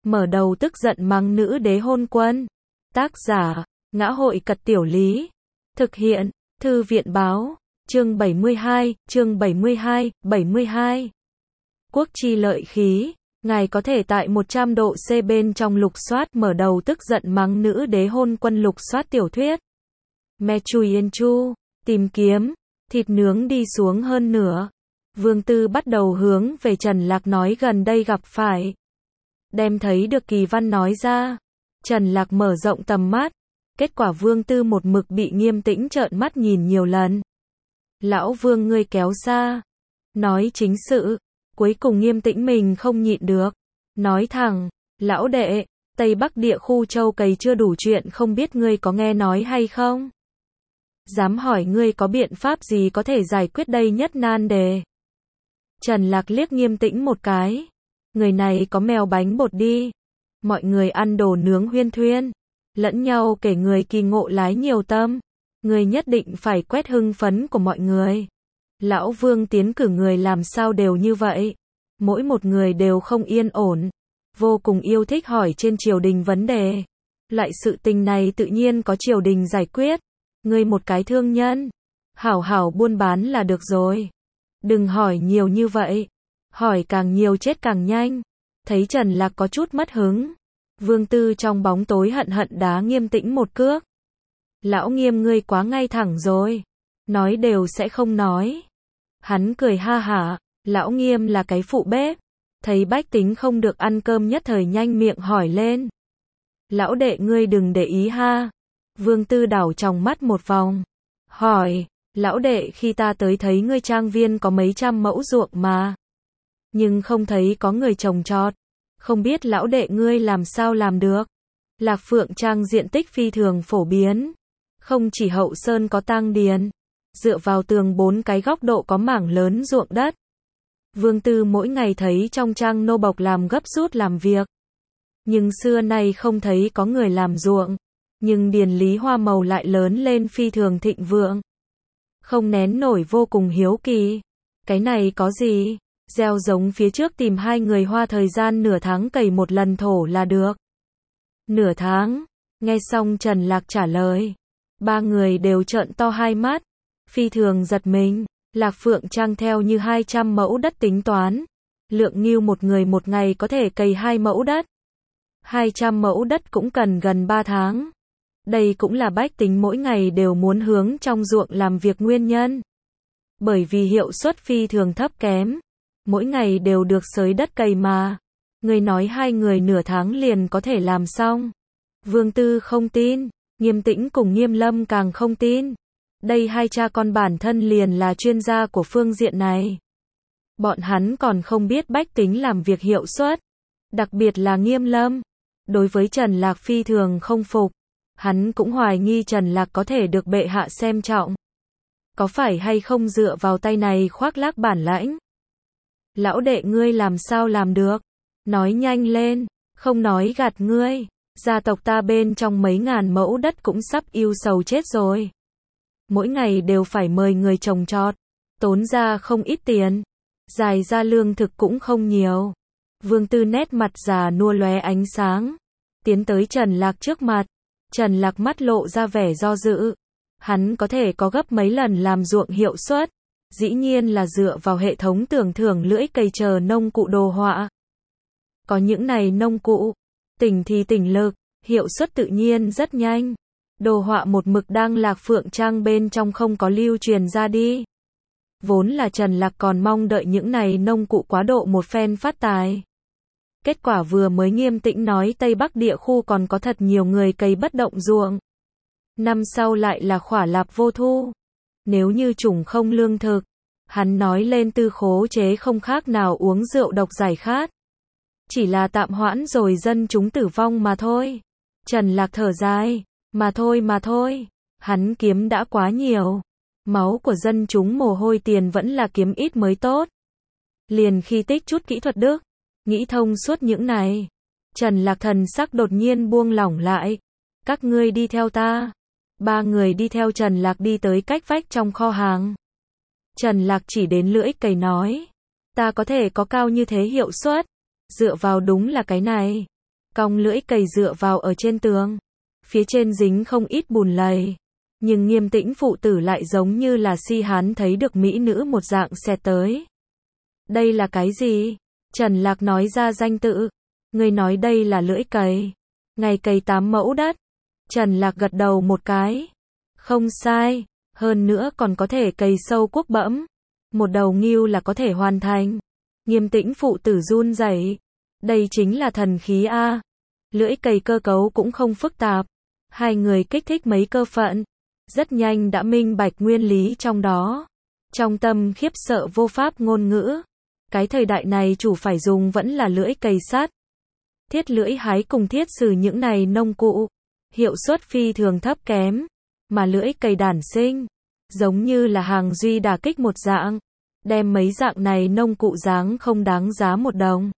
mở đầu tức giận mắng nữ đế hôn quân. Tác giả, Ngã hội Cật Tiểu Lý. Thực hiện, Thư viện báo, chương 72, chương 72. Quốc chi lợi khí, ngài có thể tại 100 độ C bên trong lục soát mở đầu tức giận mắng nữ đế hôn quân lục soát tiểu thuyết. Me Chui Yên Chu, tìm kiếm, thịt nướng đi xuống hơn nửa. Vương Tư bắt đầu hướng về Trần Lạc nói gần đây gặp phải. Đem thấy được kỳ văn nói ra. Trần Lạc mở rộng tầm mắt. Kết quả Vương Tư một mực bị Nghiêm Tĩnh trợn mắt nhìn nhiều lần. Lão Vương ngươi kéo xa. Nói chính sự. Cuối cùng Nghiêm Tĩnh mình không nhịn được. Nói thẳng, lão đệ, Tây Bắc địa khu châu cày chưa đủ chuyện không biết ngươi có nghe nói hay không? Dám hỏi ngươi có biện pháp gì có thể giải quyết đây nhất nan đề? Trần Lạc liếc Nghiêm Tĩnh một cái. Người này có mèo bánh bột đi. Mọi người ăn đồ nướng huyên thuyên. Lẫn nhau kể người kỳ ngộ lái nhiều tâm. Người nhất định phải quét hưng phấn của mọi người. Lão Vương tiến cử người làm sao đều như vậy. Mỗi một người đều không yên ổn. Vô cùng yêu thích hỏi trên triều đình vấn đề. Loại sự tình này tự nhiên có triều đình giải quyết. Ngươi một cái thương nhân. Hảo hảo buôn bán là được rồi. Đừng hỏi nhiều như vậy. Hỏi càng nhiều chết càng nhanh. Thấy Trần Lạc có chút mất hứng. Vương Tư trong bóng tối hận hận đá Nghiêm Tĩnh một cước. Lão Nghiêm ngươi quá ngay thẳng rồi. Nói đều sẽ không nói. Hắn cười ha hả. Lão Nghiêm là cái phụ bếp. Thấy bách tính không được ăn cơm nhất thời nhanh miệng hỏi lên. Lão đệ ngươi đừng để ý ha. Vương Tư đảo trong mắt một vòng. Hỏi, lão đệ khi ta tới thấy ngươi trang viên có mấy trăm mẫu ruộng mà. Nhưng không thấy có người trồng trọt. Không biết lão đệ ngươi làm sao làm được. Lạc Phượng Trang diện tích phi thường phổ biến. Không chỉ hậu sơn có tang điền. Dựa vào tường 4 cái góc độ có mảng lớn ruộng đất. Vương Tư mỗi ngày thấy trong trang nô bộc làm gấp rút làm việc. Nhưng xưa nay không thấy có người làm ruộng. Nhưng điền lý hoa màu lại lớn lên phi thường thịnh vượng. Không nén nổi vô cùng hiếu kỳ. Cái này có gì? Gieo giống phía trước tìm 2 người hoa thời gian nửa tháng cày một lần thổ là được. Nửa tháng. Nghe xong Trần Lạc trả lời. 3 người đều trợn to hai mắt. Phi thường giật mình. Lạc Phượng Trang theo như 200 mẫu đất tính toán. Lượng ngưu một người một ngày có thể cày 2 mẫu đất. 200 mẫu đất cũng cần gần 3 tháng. Đây cũng là bách tính mỗi ngày đều muốn hướng trong ruộng làm việc nguyên nhân. Bởi vì hiệu suất phi thường thấp kém. Mỗi ngày đều được xới đất cày mà. Người nói 2 người nửa tháng liền có thể làm xong. Vương Tư không tin. Nghiêm Tĩnh cùng Nghiêm Lâm càng không tin. Đây 2 cha con bản thân liền là chuyên gia của phương diện này. Bọn hắn còn không biết bách tính làm việc hiệu suất. Đặc biệt là Nghiêm Lâm. Đối với Trần Lạc phi thường không phục. Hắn cũng hoài nghi Trần Lạc có thể được bệ hạ xem trọng. Có phải hay không dựa vào tay này khoác lác bản lãnh? Lão đệ ngươi làm sao làm được? Nói nhanh lên, không nói gạt ngươi. Gia tộc ta bên trong mấy ngàn mẫu đất cũng sắp yêu sầu chết rồi. Mỗi ngày đều phải mời người trồng trọt. Tốn ra không ít tiền. Dài ra lương thực cũng không nhiều. Vương Tư nét mặt già nua lóe ánh sáng. Tiến tới Trần Lạc trước mặt. Trần Lạc mắt lộ ra vẻ do dự. Hắn có thể có gấp mấy lần làm ruộng hiệu suất. Dĩ nhiên là dựa vào hệ thống tưởng thưởng lưỡi cày chờ nông cụ đồ họa. Có những này nông cụ. Tỉnh thì tỉnh lực. Hiệu suất tự nhiên rất nhanh. Đồ họa một mực đang Lạc Phượng Trang bên trong không có lưu truyền ra đi. Vốn là Trần Lạc còn mong đợi những này nông cụ quá độ một phen phát tài. Kết quả vừa mới Nghiêm Tĩnh nói Tây Bắc địa khu còn có thật nhiều người cày bất động ruộng. Năm sau lại là khỏa lạp vô thu. Nếu như chủng không lương thực, hắn nói lên tư khố chế không khác nào uống rượu độc giải khát. Chỉ là tạm hoãn rồi dân chúng tử vong mà thôi. Trần Lạc thở dài, mà thôi, hắn kiếm đã quá nhiều. Máu của dân chúng mồ hôi tiền vẫn là kiếm ít mới tốt. Liền khi tích chút kỹ thuật đức, nghĩ thông suốt những này. Trần Lạc thần sắc đột nhiên buông lỏng lại. Các ngươi đi theo ta. 3 người đi theo Trần Lạc đi tới cách vách trong kho hàng. Trần Lạc chỉ đến lưỡi cày nói. Ta có thể có cao như thế hiệu suất. Dựa vào đúng là cái này. cong lưỡi cày dựa vào ở trên tường. Phía trên dính không ít bùn lầy. Nhưng Nghiêm Tĩnh phụ tử lại giống như là si hán thấy được mỹ nữ một dạng xẹt tới. Đây là cái gì? Trần Lạc nói ra danh tự. Người nói đây là lưỡi cày. Ngày cày 8 mẫu đất. Trần Lạc gật đầu một cái. Không sai. Hơn nữa còn có thể cày sâu cuốc bẫm. Một đầu ngưu là có thể hoàn thành. Nghiêm Tĩnh phụ tử run rẩy. Đây chính là thần khí a. Lưỡi cày cơ cấu cũng không phức tạp. Hai người kích thích mấy cơ phận. Rất nhanh đã minh bạch nguyên lý trong đó. Trong tâm khiếp sợ vô pháp ngôn ngữ. Cái thời đại này chủ phải dùng vẫn là lưỡi cày sắt. Thiết lưỡi hái cùng thiết sử những này nông cụ. Hiệu suất phi thường thấp kém. Mà lưỡi cày đản sinh. Giống như là hàng duy đả kích một dạng. Đem mấy dạng này nông cụ dáng không đáng giá một đồng.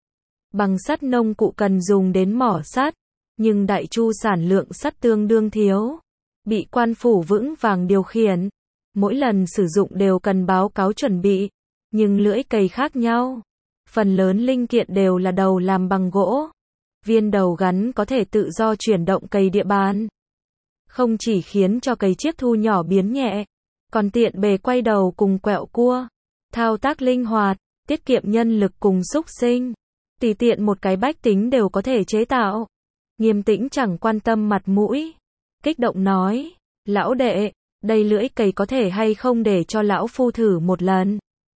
Bằng sắt nông cụ cần dùng đến mỏ sắt. Nhưng đại chu sản lượng sắt tương đương thiếu. Bị quan phủ vững vàng điều khiển. Mỗi lần sử dụng đều cần báo cáo chuẩn bị. Nhưng lưỡi cày khác nhau. Phần lớn linh kiện đều là đầu làm bằng gỗ. Viên đầu gắn có thể tự do chuyển động cày địa bàn. Không chỉ khiến cho cày chiếc thu nhỏ biến nhẹ. Còn tiện bề quay đầu cùng quẹo cua. Thao tác linh hoạt. Tiết kiệm nhân lực cùng xúc sinh. Tùy tiện một cái bách tính đều có thể chế tạo. Nghiêm Tĩnh chẳng quan tâm mặt mũi. Kích động nói. Lão đệ, đây lưỡi cày có thể hay không để cho lão phu thử một lần?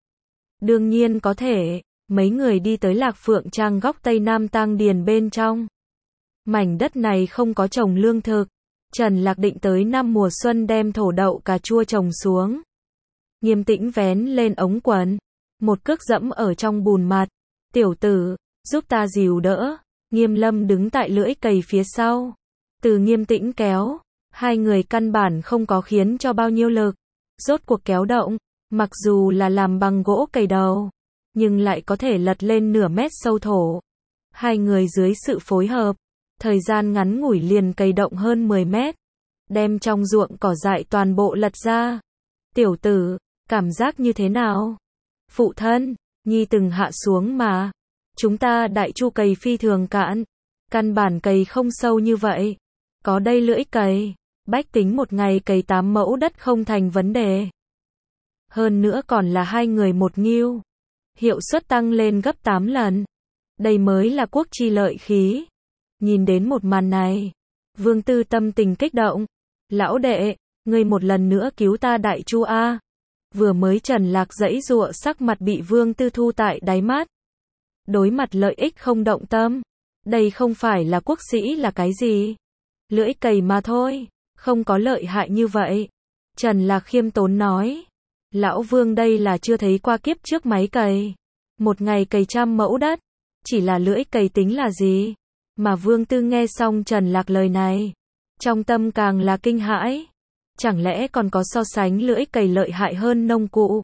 Đương nhiên có thể. Mấy người đi tới Lạc Phượng Trang góc Tây Nam Tang Điền bên trong. Mảnh đất này không có trồng lương thực. Trần Lạc định tới năm mùa xuân đem thổ đậu cà chua trồng xuống. Nghiêm Tĩnh vén lên ống quần. Một cước dẫm ở trong bùn mặt. Tiểu tử, giúp ta dìu đỡ. Nghiêm Lâm đứng tại lưỡi cày phía sau. Từ Nghiêm Tĩnh kéo. Hai người căn bản không có khiến cho bao nhiêu lực. Rốt cuộc kéo động. Mặc dù là làm bằng gỗ cày đầu. Nhưng lại có thể lật lên nửa mét sâu thổ. Hai người dưới sự phối hợp. Thời gian ngắn ngủi liền cày động hơn 10 mét. Đem trong ruộng cỏ dại toàn bộ lật ra. Tiểu tử, cảm giác như thế nào? Phụ thân, Nhi từng hạ xuống mà. Chúng ta đại chu cày phi thường cạn. Căn bản cày không sâu như vậy. Có đây lưỡi cày. Bách tính một ngày cày 8 mẫu đất không thành vấn đề. Hơn nữa còn là hai người một ngưu. Hiệu suất tăng lên gấp 8 lần. Đây mới là quốc chi lợi khí. Nhìn đến một màn này. Vương Tư tâm tình kích động. Lão đệ, ngươi một lần nữa cứu ta đại chu a. Vừa mới Trần Lạc giãy giụa sắc mặt bị Vương Tư thu tại đáy mắt. Đối mặt lợi ích không động tâm. Đây không phải là quốc sĩ là cái gì. Lưỡi cày mà thôi. Không có lợi hại như vậy. Trần Lạc khiêm tốn nói. Lão Vương đây là chưa thấy qua kiếp trước máy cày. Một ngày cày 100 mẫu đất. Chỉ là lưỡi cày tính là gì? Mà Vương Tư nghe xong Trần Lạc lời này. Trong tâm càng là kinh hãi. Chẳng lẽ còn có so sánh lưỡi cày lợi hại hơn nông cụ?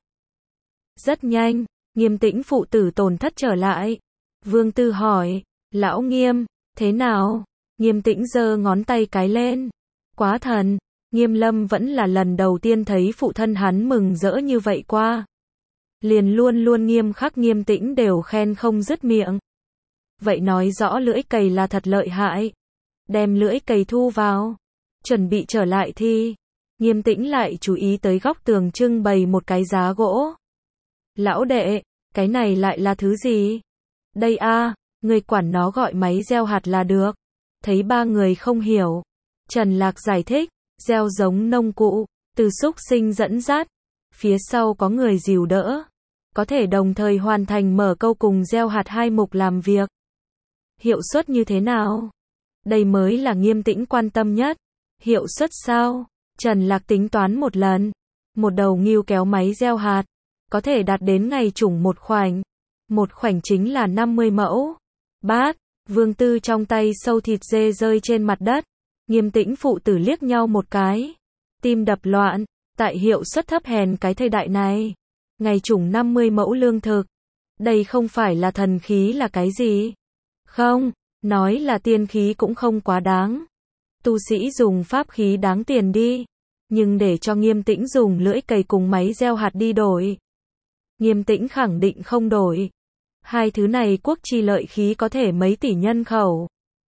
Rất nhanh, Nghiêm Tĩnh phụ tử tổn thất trở lại. Vương Tư hỏi. Lão Nghiêm, thế nào? Nghiêm Tĩnh giơ ngón tay cái lên. Quá thần. Nghiêm Lâm vẫn là lần đầu tiên thấy phụ thân hắn mừng rỡ như vậy qua. Liền luôn luôn nghiêm khắc Nghiêm Tĩnh đều khen không dứt miệng. Vậy nói rõ lưỡi cày là thật lợi hại. Đem lưỡi cày thu vào. Chuẩn bị trở lại thì. Nghiêm Tĩnh lại chú ý tới góc tường trưng bày một cái giá gỗ. Lão đệ, cái này lại là thứ gì? Đây a, người quản nó gọi máy gieo hạt là được. Thấy ba người không hiểu. Trần Lạc giải thích. Gieo giống nông cụ, từ xúc sinh dẫn dắt. Phía sau có người dìu đỡ. Có thể đồng thời hoàn thành mở câu cùng gieo hạt hai mục làm việc. Hiệu suất như thế nào? Đây mới là Nghiêm Tĩnh quan tâm nhất. Hiệu suất sao? Trần Lạc tính toán một lần. Một đầu ngưu kéo máy gieo hạt. Có thể đạt đến ngày chủng một khoảnh. Một khoảnh chính là 50 mẫu. Bát, Vương Tư trong tay sâu thịt dê rơi trên mặt đất. Nghiêm Tĩnh phụ tử liếc nhau một cái. Tim đập loạn. Tại hiệu suất thấp hèn cái thời đại này. Ngày chủng 50 mẫu lương thực. Đây không phải là thần khí là cái gì? Không, nói là tiên khí cũng không quá đáng. Tu sĩ dùng pháp khí đáng tiền đi. Nhưng để cho Nghiêm Tĩnh dùng lưỡi cày cùng máy gieo hạt đi đổi. Nghiêm Tĩnh khẳng định không đổi. Hai thứ này quốc chi lợi khí có thể mấy tỷ nhân khẩu.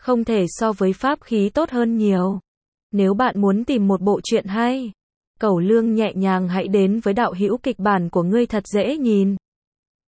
không thể so với pháp khí tốt hơn nhiều. Nếu bạn muốn tìm một bộ truyện hay, cẩu lương nhẹ nhàng hãy đến với đạo hữu kịch bản của ngươi thật dễ nhìn.